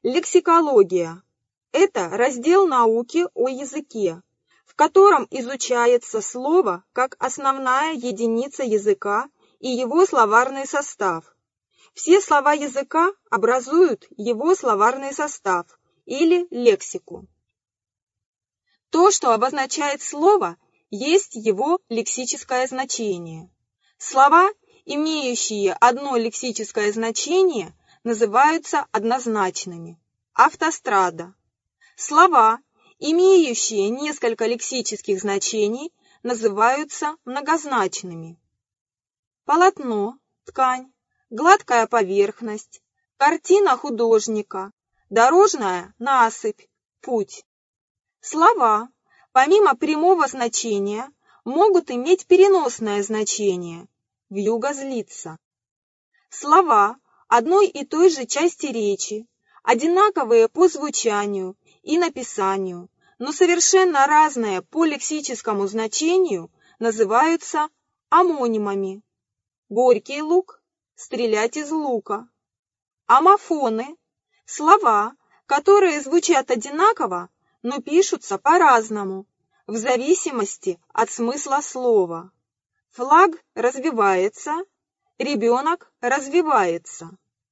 Лексикология – это раздел науки о языке, в котором изучается слово как основная единица языка и его словарный состав. Все слова языка образуют его словарный состав или лексику. То, что обозначает слово, есть его лексическое значение. Слова, имеющие одно лексическое значение, называются однозначными. Автострада. Слова, имеющие несколько лексических значений, называются многозначными. Полотно, ткань, гладкая поверхность, картина художника, дорожная насыпь, путь. Слова, помимо прямого значения, могут иметь переносное значение – вьюга злится. Слова одной и той же части речи, одинаковые по звучанию и написанию, но совершенно разные по лексическому значению, называются омонимами. Горький лук – стрелять из лука. Омофоны – слова, которые звучат одинаково, но пишутся по-разному, в зависимости от смысла слова. Флаг развивается, ребенок развивается.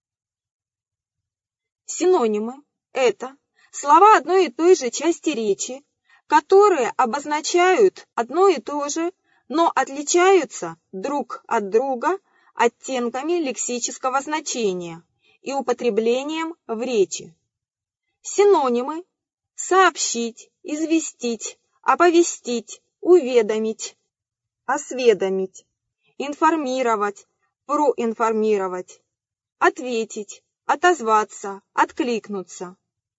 Синонимы – это слова одной и той же части речи, которые обозначают одно и то же, но отличаются друг от друга оттенками лексического значения и употреблением в речи. Синонимы – сообщить, известить, оповестить, уведомить, осведомить, информировать, проинформировать, ответить, отозваться, откликнуться.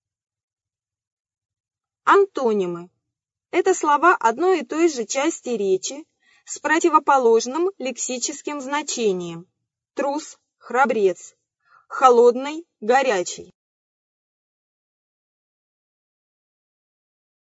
Антонимы – это слова одной и той же части речи с противоположным лексическим значением. Трус – храбрец, холодный – горячий.